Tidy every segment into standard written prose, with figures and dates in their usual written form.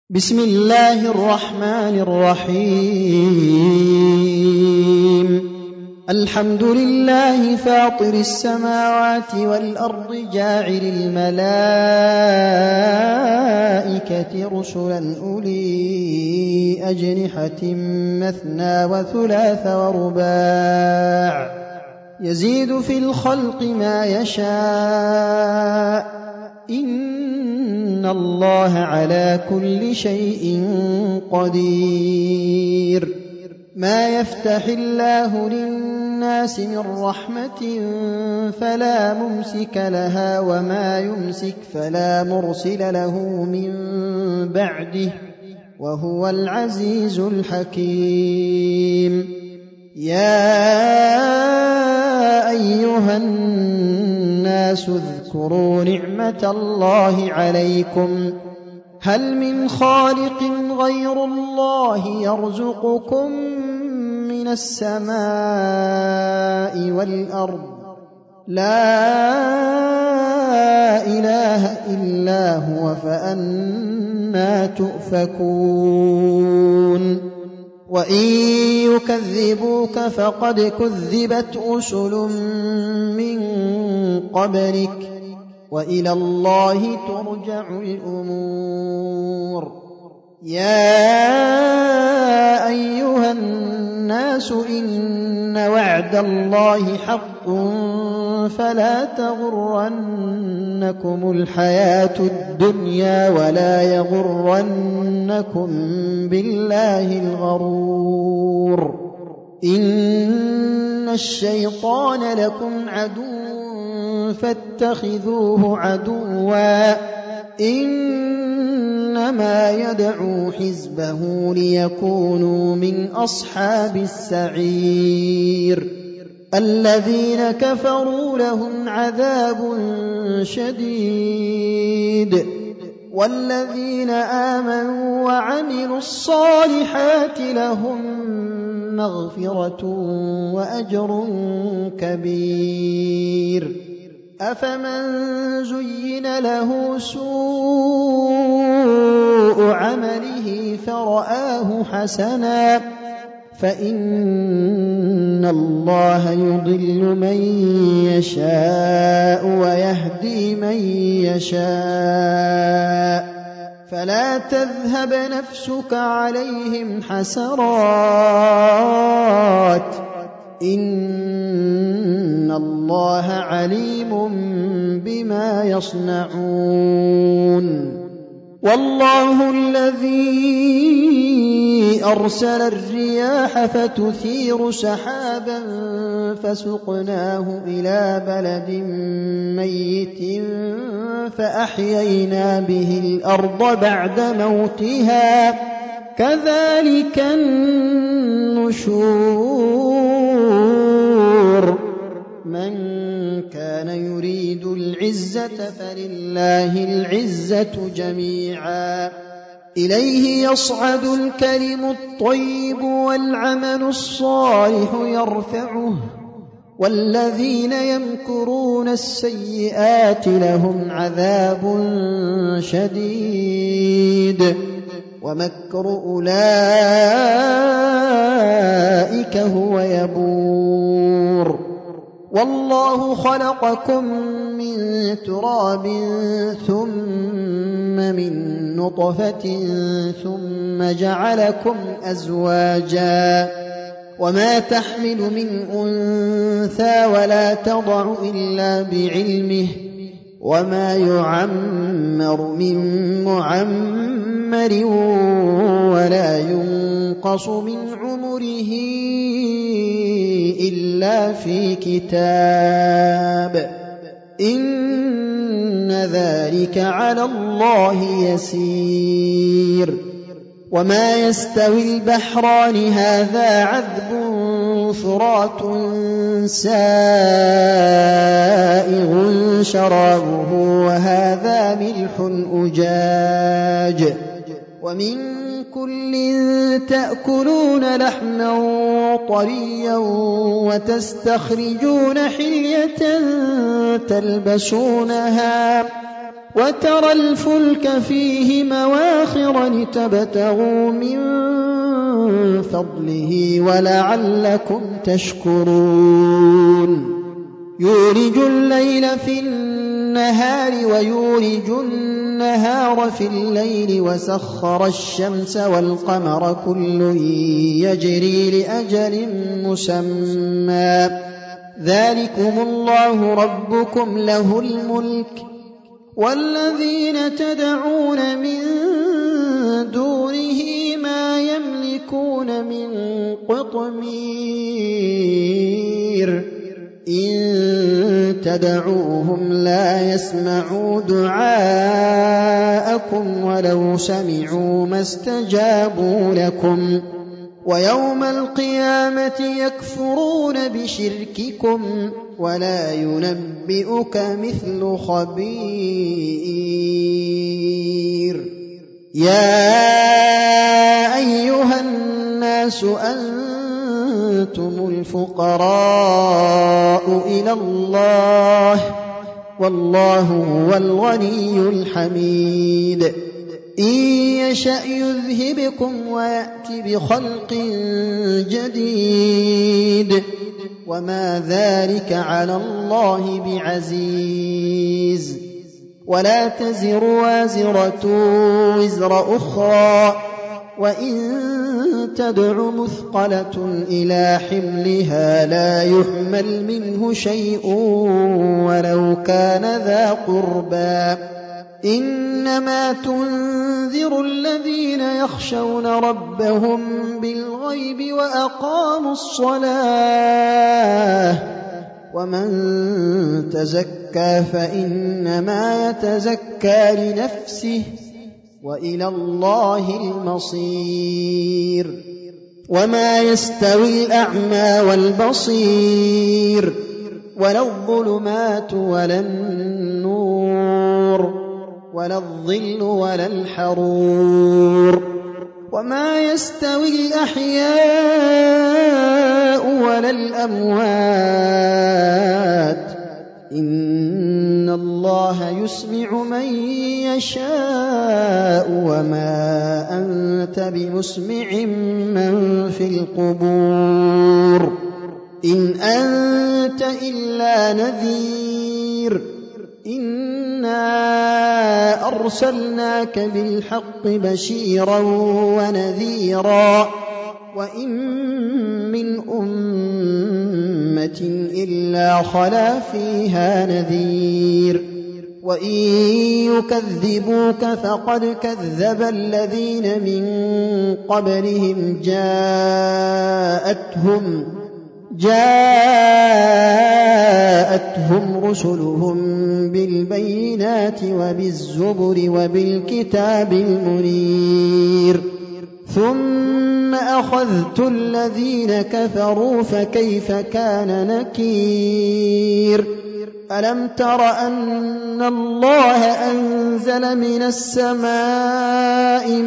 بسم الله الرحمن الرحيم. الحمد لله فاطر السماوات والأرض جاعل الملائكة رسلا أولي أجنحة مثنى وثلاث ورباع يزيد في الخلق ما يشاء إن الله على كل شيء قدير. ما يفتح الله للناس من رحمة فلا ممسك لها وما يمسك فلا مرسل له من بعده وهو العزيز الحكيم. يا أيها الناس اذكروا نعمة الله عليكم هل من خالق غير الله يرزقكم من السماء والأرض لا إله إلا هو فأنى تؤفكون. وإن يكذبوك فقد كذبت رسل من قبلك وإلى الله ترجع الأمور. يا أيها الناس إن وعد الله حق فلا تغرنكم الحياة الدنيا ولا يغرنكم بالله الغرور. إن الشيطان لكم عدو فاتخذوه عدوا إنما يدعو حزبه ليكونوا من أصحاب السعير. الذين كفروا لهم عذاب شديد والذين آمنوا وعملوا الصالحات لهم مغفرة وأجر كبير. أفمن زين له سوء عمله فرآه حسنا فإن الله يضل من يشاء ويهدي من يشاء فلا تذهب نفسك عليهم حسرات إن الله عليم بما يصنعون. والله الذي أرسل الرياح فتثير سحابا فسقناه إلى بلد ميت فأحيينا به الأرض بعد موتها كذلك النشور. من كان يريد العزة فلله العزة جميعا إليه يصعد الكلم الطيب والعمل الصالح يرفعه والذين يمكرون السيئات لهم عذاب شديد ومكر أولئك هو يبور. والله خلقكم من تراب ثم من نطفة ثم جعلكم أزواجا وما تحمل من أنثى ولا تضع إلا بعلمه وما يعمر من معمر ولا ينقص من عمره إلا في كتاب إن ذلك على الله يسير. وما يستوي البحران هذا عذب فرات سائغ شرابه وهذا ملح أجاج ومن كل تأكلون لحما طريا وتستخرجون حلية تلبسونها وترى الفلك فيه مواخر لتبتغوا من فضله ولعلكم تشكرون يولج الليل في النهار ويولج النهار في الليل وسخر الشمس والقمر كل يجري لأجل مسمى ذلكم الله ربكم له الملك والذين تدعون من دونه ما يملكون من قطمير إن تدعوهم لا يسمعوا دعاءكم ولو سمعوا ما استجابوا لكم ويوم القيامة يكفرون بشرككم ولا ينبئك مثل خبير يا أيها الناس أنتم الفقراء إلى الله والله هو الغني الحميد إن يشأ يذهبكم ويأت بخلق جديد وما ذلك على الله بعزيز ولا تزر وازرة وزر أخرى وإن تدع مثقلة إلى حملها لا يحمل منه شيء ولو كان ذا قربى إنما تنذر الذين يخشون ربهم بالغيب وأقاموا الصلاة ومن تزكى فإنما يتزكى لنفسه وإلى الله المصير وما يستوي الأعمى والبصير ولا الظلمات ولا النور ولا الظل ولا الحرور وما يستوي الأحياء ولا الأموات إن الله يسمع من يشاء وما أنت بمسمع من في القبور إن أنت إلا نذير إنا أرسلناك بالحق بشيرا ونذيرا وإن من أمة إلا خلا فيها نذير وإن يكذبوك فقد كذب الذين من قبلهم جاءتهم رسلهم بالبينات وبالزبر وبالكتاب المنير ثم أخذت الذين كفروا فكيف كان نكير ألم تر أن الله أنزل من السماء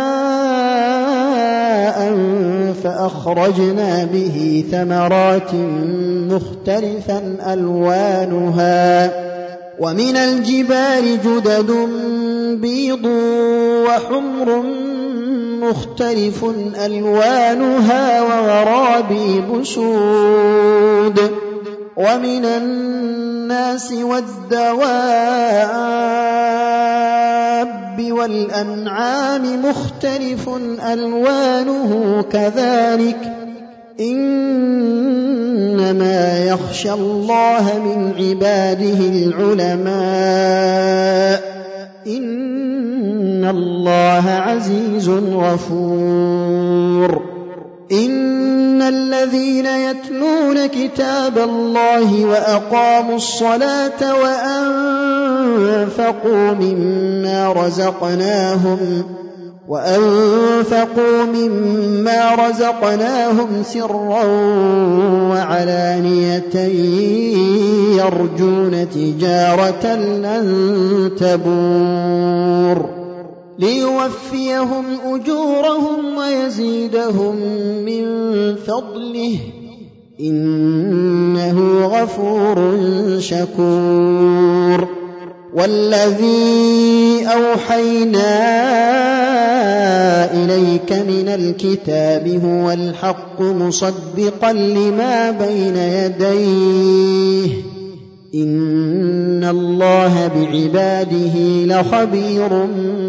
ماء فأخرجنا به ثمرات مختلفا ألوانها ومن الجبال جدد بيض وحمر مختلف ألوانها وغرابيب سود ومن الناس والدواب والأنعام مختلف ألوانه كذلك إنما يخشى الله من عباده العلماء إن الله عزيز غفور إن الذين يتلون كتاب الله وأقاموا الصلاة وأنفقوا مما رزقناهم سرا وعلانية يرجون تجارة لن تبور ليوفيهم أجورهم ويزيدهم من فضله إنه غفور شكور والذي أوحينا إليك من الكتاب هو الحق مصدقا لما بين يديه إن الله بعباده لخبير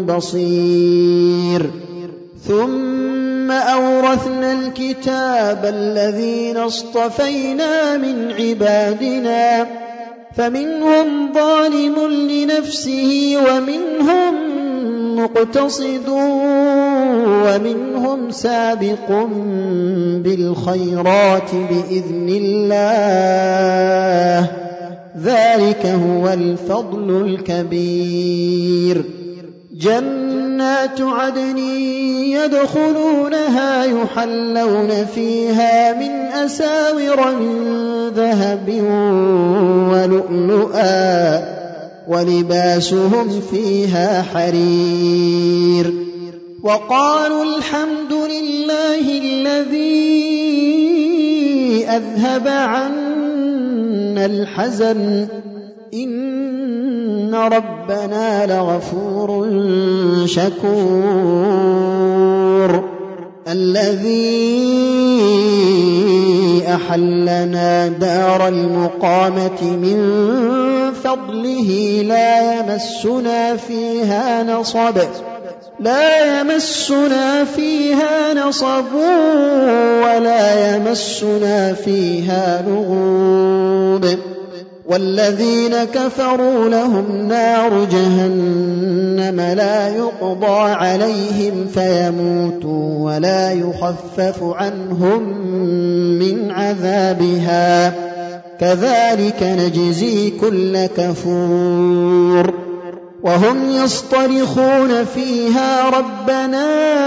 بصير ثم أورثنا الكتاب الذين اصطفينا من عبادنا فمنهم ظالم لنفسه ومنهم مقتصد ومنهم سابق بالخيرات بإذن الله ذلك هو الفضل الكبير جنات عدن يدخلونها يحلون فيها من أساور من ذهب ولؤلؤا ولباسهم فيها حرير وقالوا الحمد لله الذي أذهب عنا الحزن إن ربنا لغفور شكور الذي أحلنا دار المقامة من فضله لا يمسنا فيها نصب ولا يمسنا فيها لغوب والذين كفروا لهم نار جهنم لا يقضى عليهم فيموتوا ولا يخفف عنهم من عذابها كذلك نجزي كل كفور وهم يصطرخون فيها ربنا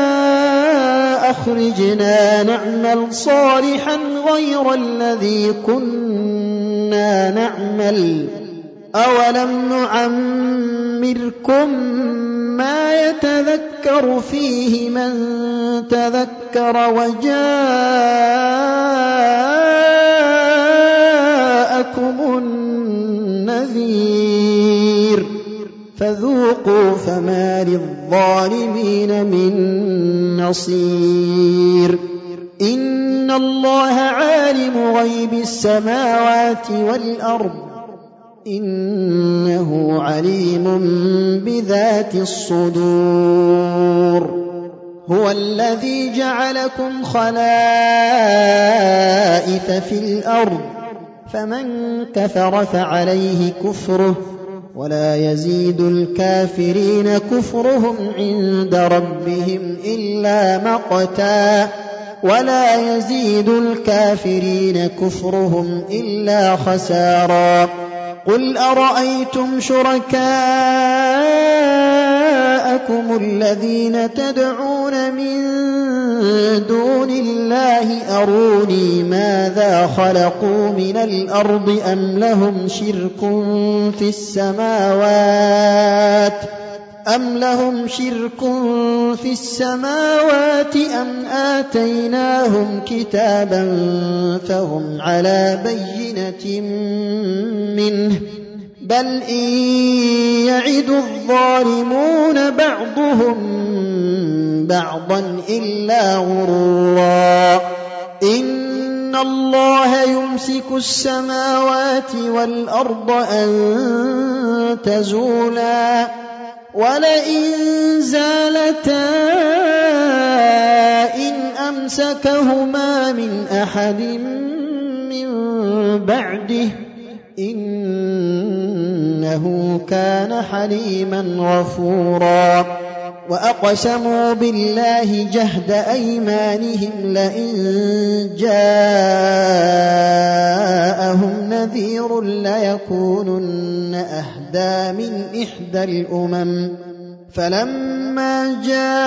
أخرجنا نعمل صالحا غير الذي كنا نعمل أولم نعمركم ما يتذكر فيه من تذكر وجاءكم النذير فذوقوا فما للظالمين من نصير إن الله عالم غيب السماوات والأرض إنه عليم بذات الصدور هو الذي جعلكم خلائف في الأرض فمن كفر فعليه كفره ولا يزيد الكافرين كفرهم عند ربهم إلا مقتا ولا يزيد الكافرين كفرهم إلا خسارا قل أرأيتم شركاءكم الذين تدعون من دون الله أروني ماذا خلقوا من الأرض أم لهم شرك في السماوات أم آتيناهم كتابا فهم على بينة منه بل إن يعد الظالمون بعضهم بعضا إلا غرورا إن الله يمسك السماوات والأرض أن تزولا ولئن زالتا إن أمسكهما من أحد من بعده إنه كان حليما غفورا وأقسموا بالله جهد أيمانهم لئن جاءهم نذير ليكونن أهدى من إحدى الأمم فلما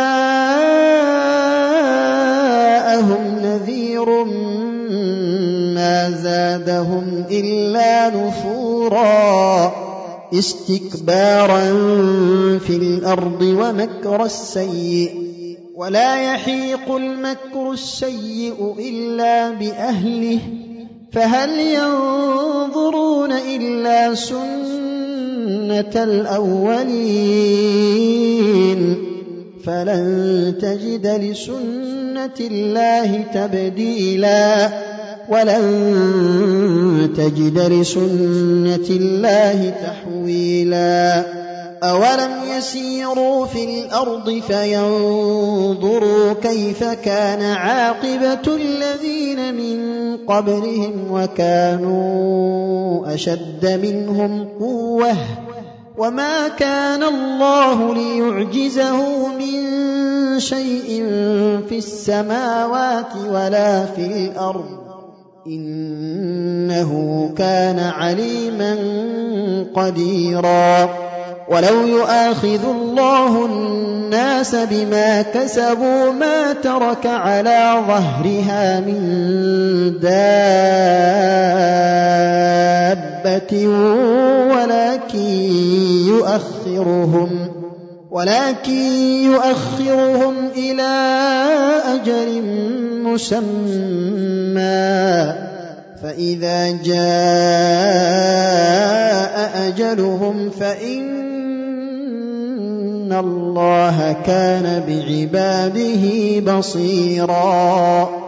جاءهم نذير ما زادهم إلا نفورا استكبارا في الأرض ومكر السيء ولا يحيق المكر السيء إلا بأهله فهل ينظرون إلا سنة سُنَّةَ الْأَوَّلِينَ فَلَن تَجِدَ لِسُنَّةِ اللَّهِ تَبْدِيلًا وَلَن تَجِدَ لِسُنَّةِ اللَّهِ تَحْوِيلًا أَوَلَمْ يَسِيرُوا فِي الْأَرْضِ فَيَنظُرُوا كَيْفَ كَانَ عَاقِبَةُ الَّذِينَ مِن قَبْلِهِمْ وَكَانُوا أَشَدَّ مِنْهُمْ قُوَّةً وَمَا كَانَ اللَّهُ لِيُعْجِزَهُ مِن شَيْءٍ فِي السَّمَاوَاتِ وَلَا فِي الْأَرْضِ إِنَّهُ كَانَ عَلِيمًا قَدِيرًا وَلَوْ يُؤَاخِذُ اللَّهُ النَّاسَ بِمَا كَسَبُوا مَا تَرَكَ عَلَى ظَهْرِهَا مِن دَابَّةٍ ولكن يؤخرهم إلى أجل مسمى فإذا جاء أجلهم فإن الله كان بعباده بصيرا